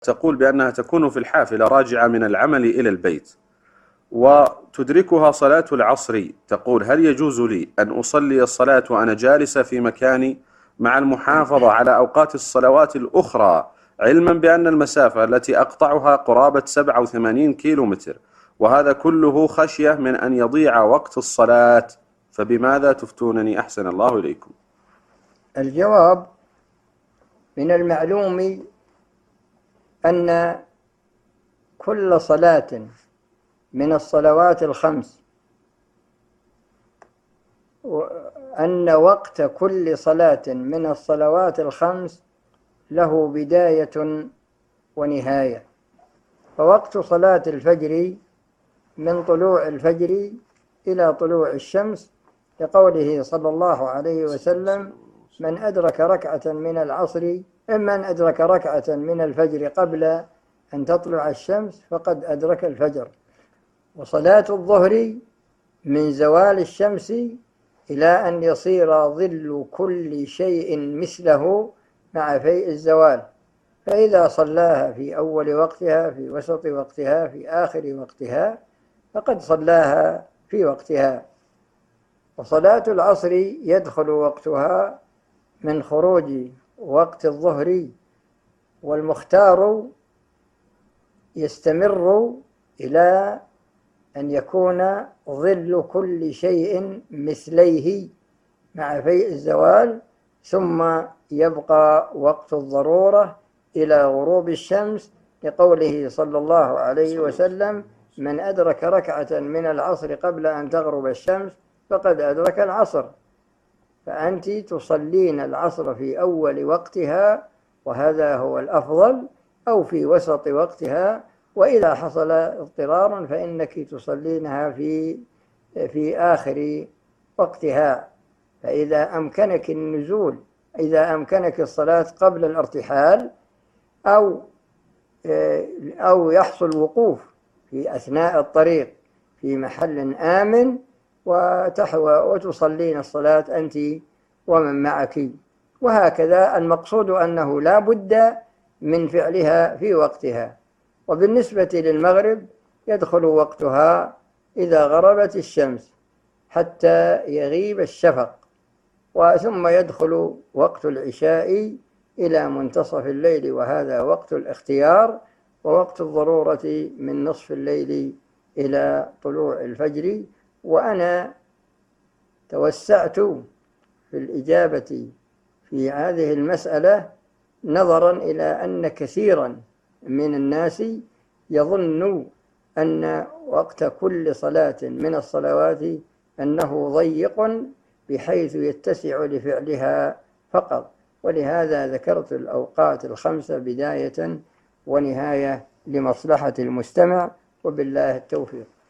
تقول بأنها تكون في الحافلة راجعة من العمل إلى البيت وتدركها صلاة العصر. تقول: هل يجوز لي أن أصلي الصلاة وأنا جالسة في مكاني مع المحافظة على أوقات الصلوات الأخرى، علما بأن المسافة التي أقطعها قرابة 87 كيلومتر، وهذا كله خشية من أن يضيع وقت الصلاة، فبماذا تفتونني أحسن الله إليكم؟ الجواب: من المعلوم أن كل صلاة من الصلوات الخمس، أن وقت كل صلاة من الصلوات الخمس له بداية ونهاية. فوقت صلاة الفجر من طلوع الفجر إلى طلوع الشمس، لقوله صلى الله عليه وسلم: من أدرك ركعة من العصر، من أدرك ركعة من الفجر قبل أن تطلع الشمس فقد أدرك الفجر. وصلاة الظهر من زوال الشمس إلى أن يصير ظل كل شيء مثله مع فيء الزوال، فإذا صلاها في أول وقتها، في وسط وقتها، في آخر وقتها، فقد صلاها في وقتها. وصلاة العصر يدخل وقتها من خروج وقت الظهر، والمختار يستمر إلى أن يكون ظل كل شيء مثليه مع فيء الزوال، ثم يبقى وقت الضرورة إلى غروب الشمس، لقوله صلى الله عليه وسلم: من أدرك ركعة من العصر قبل أن تغرب الشمس فقد أدرك العصر. فأنت تصلين العصر في أول وقتها، وهذا هو الأفضل، أو في وسط وقتها، وإذا حصل اضطرار فإنك تصلينها في آخر وقتها. فإذا أمكنك النزول، إذا أمكنك الصلاة قبل الارتحال، أو يحصل وقوف في أثناء الطريق في محل آمن، وتصلين الصلاة أنت ومن معك. وهكذا المقصود أنه لا بد من فعلها في وقتها. وبالنسبة للمغرب يدخل وقتها إذا غربت الشمس حتى يغيب الشفق، وثم يدخل وقت العشاء إلى منتصف الليل، وهذا وقت الاختيار، ووقت الضرورة من نصف الليل إلى طلوع الفجر. وأنا توسعت في الإجابة في هذه المسألة نظرا إلى أن كثيرا من الناس يظن أن وقت كل صلاة من الصلوات أنه ضيق بحيث يتسع لفعلها فقط، ولهذا ذكرت الأوقات الخمسة بداية ونهاية لمصلحة المستمع، وبالله التوفيق.